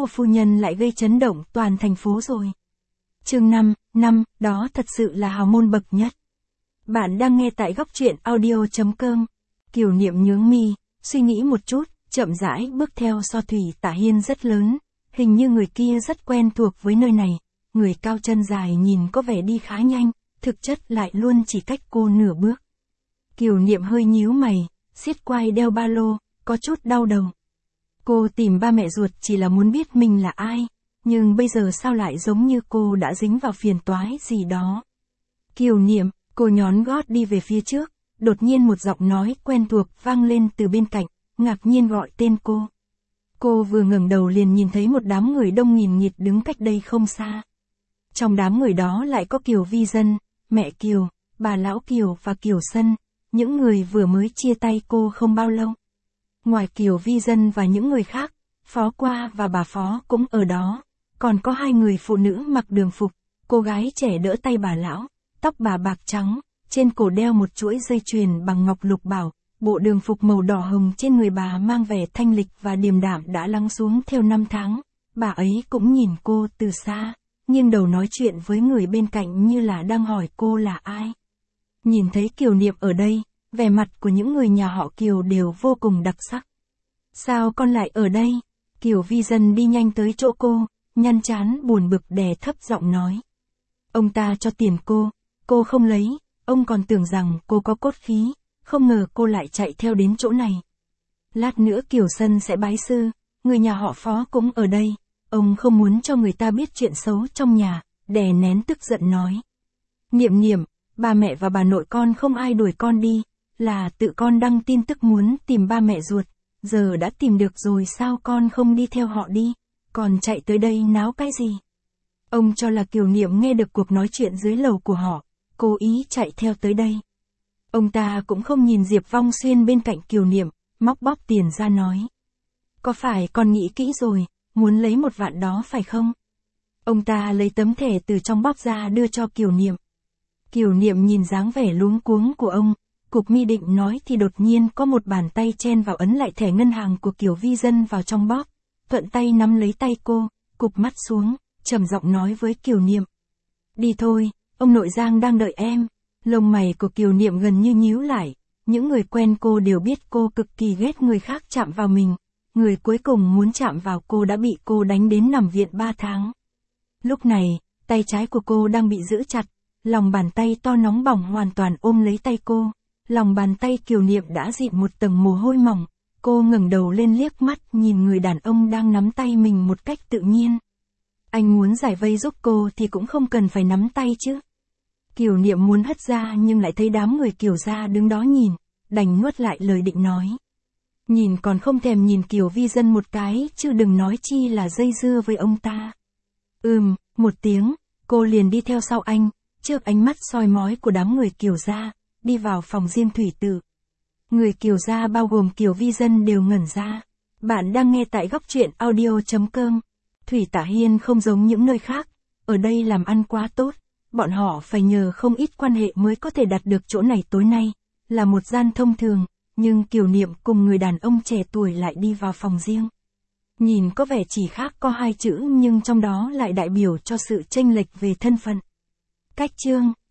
của phu nhân lại gây chấn động toàn thành phố rồi. Chương 5, đó thật sự là hào môn bậc nhất. Bạn đang nghe tại góc truyện audio.com. Kiều Niệm nhướng mi, suy nghĩ một chút, chậm rãi bước theo so Thủy Tả Hiên rất lớn, hình như người kia rất quen thuộc với nơi này, người cao chân dài nhìn có vẻ đi khá nhanh, thực chất lại luôn chỉ cách cô nửa bước. Kiều Niệm hơi nhíu mày, siết quai đeo ba lô, có chút đau đầu. Cô tìm ba mẹ ruột chỉ là muốn biết mình là ai, nhưng bây giờ sao lại giống như cô đã dính vào phiền toái gì đó. Kiều Niệm, cô nhón gót đi về phía trước, đột nhiên một giọng nói quen thuộc vang lên từ bên cạnh, ngạc nhiên gọi tên cô. Cô vừa ngẩng đầu liền nhìn thấy một đám người đông nghìn nghịt đứng cách đây không xa. Trong đám người đó lại có Kiều Vi Dân, mẹ Kiều, bà lão Kiều và Kiều Sân, những người vừa mới chia tay cô không bao lâu. Ngoài Kiều Vi Dân và những người khác, Phó Qua và bà Phó cũng ở đó, còn có hai người phụ nữ mặc đường phục, cô gái trẻ đỡ tay bà lão, tóc bà bạc trắng, trên cổ đeo một chuỗi dây chuyền bằng ngọc lục bảo, bộ đường phục màu đỏ hồng trên người bà mang vẻ thanh lịch và điềm đạm đã lắng xuống theo năm tháng. Bà ấy cũng nhìn cô từ xa, nghiêng đầu nói chuyện với người bên cạnh như là đang hỏi cô là ai. Nhìn thấy Kiều Niệm ở đây, vẻ mặt của những người nhà họ Kiều đều vô cùng đặc sắc. Sao con lại ở đây? Kiều Vi Dân đi nhanh tới chỗ cô, nhăn trán buồn bực đè thấp giọng nói. Ông ta cho tiền cô không lấy, ông còn tưởng rằng cô có cốt khí, không ngờ cô lại chạy theo đến chỗ này. Lát nữa Kiều Sân sẽ bái sư, người nhà họ Phó cũng ở đây, ông không muốn cho người ta biết chuyện xấu trong nhà, đè nén tức giận nói. Niệm Niệm, ba mẹ và bà nội con không ai đuổi con đi, là tự con đăng tin tức muốn tìm ba mẹ ruột, giờ đã tìm được rồi sao con không đi theo họ đi, còn chạy tới đây náo cái gì? Ông cho là Kiều Niệm nghe được cuộc nói chuyện dưới lầu của họ, cố ý chạy theo tới đây. Ông ta cũng không nhìn Diệp Vong Xuyên bên cạnh Kiều Niệm, móc bóp tiền ra nói. Có phải con nghĩ kỹ rồi, muốn lấy 1 vạn đó phải không? Ông ta lấy tấm thẻ từ trong bóp ra đưa cho Kiều Niệm. Kiều Niệm nhìn dáng vẻ luống cuống của ông, cục mi định nói thì đột nhiên có một bàn tay chen vào ấn lại thẻ ngân hàng của Kiều Vi Dân vào trong bóp, thuận tay nắm lấy tay cô, cụp mắt xuống, trầm giọng nói với Kiều Niệm. Đi thôi, ông nội Giang đang đợi em. Lông mày của Kiều Niệm gần như nhíu lại, những người quen cô đều biết cô cực kỳ ghét người khác chạm vào mình, người cuối cùng muốn chạm vào cô đã bị cô đánh đến nằm viện 3 tháng. Lúc này, tay trái của cô đang bị giữ chặt, lòng bàn tay to nóng bỏng hoàn toàn ôm lấy tay cô, lòng bàn tay Kiều Niệm đã dịn một tầng mồ hôi mỏng, cô ngẩng đầu lên liếc mắt nhìn người đàn ông đang nắm tay mình một cách tự nhiên. Anh muốn giải vây giúp cô thì cũng không cần phải nắm tay chứ. Kiều Niệm muốn hất ra nhưng lại thấy đám người Kiều gia đứng đó nhìn, đành nuốt lại lời định nói. Nhìn còn không thèm nhìn Kiều Vi Dân một cái chứ đừng nói chi là dây dưa với ông ta. Một tiếng, cô liền đi theo sau anh, trước ánh mắt soi mói của đám người Kiều gia, đi vào phòng riêng Thủy Tự. Người Kiều gia bao gồm Kiều Vi Dân đều ngẩn ra. Bạn đang nghe tại góc truyện audio.com. Thủy Tả Hiên không giống những nơi khác, ở đây làm ăn quá tốt. Bọn họ phải nhờ không ít quan hệ mới có thể đặt được chỗ này tối nay, là một gian thông thường, nhưng Kiều Niệm cùng người đàn ông trẻ tuổi lại đi vào phòng riêng. Nhìn có vẻ chỉ khác có 2 chữ nhưng trong đó lại đại biểu cho sự chênh lệch về thân phận. Cách chương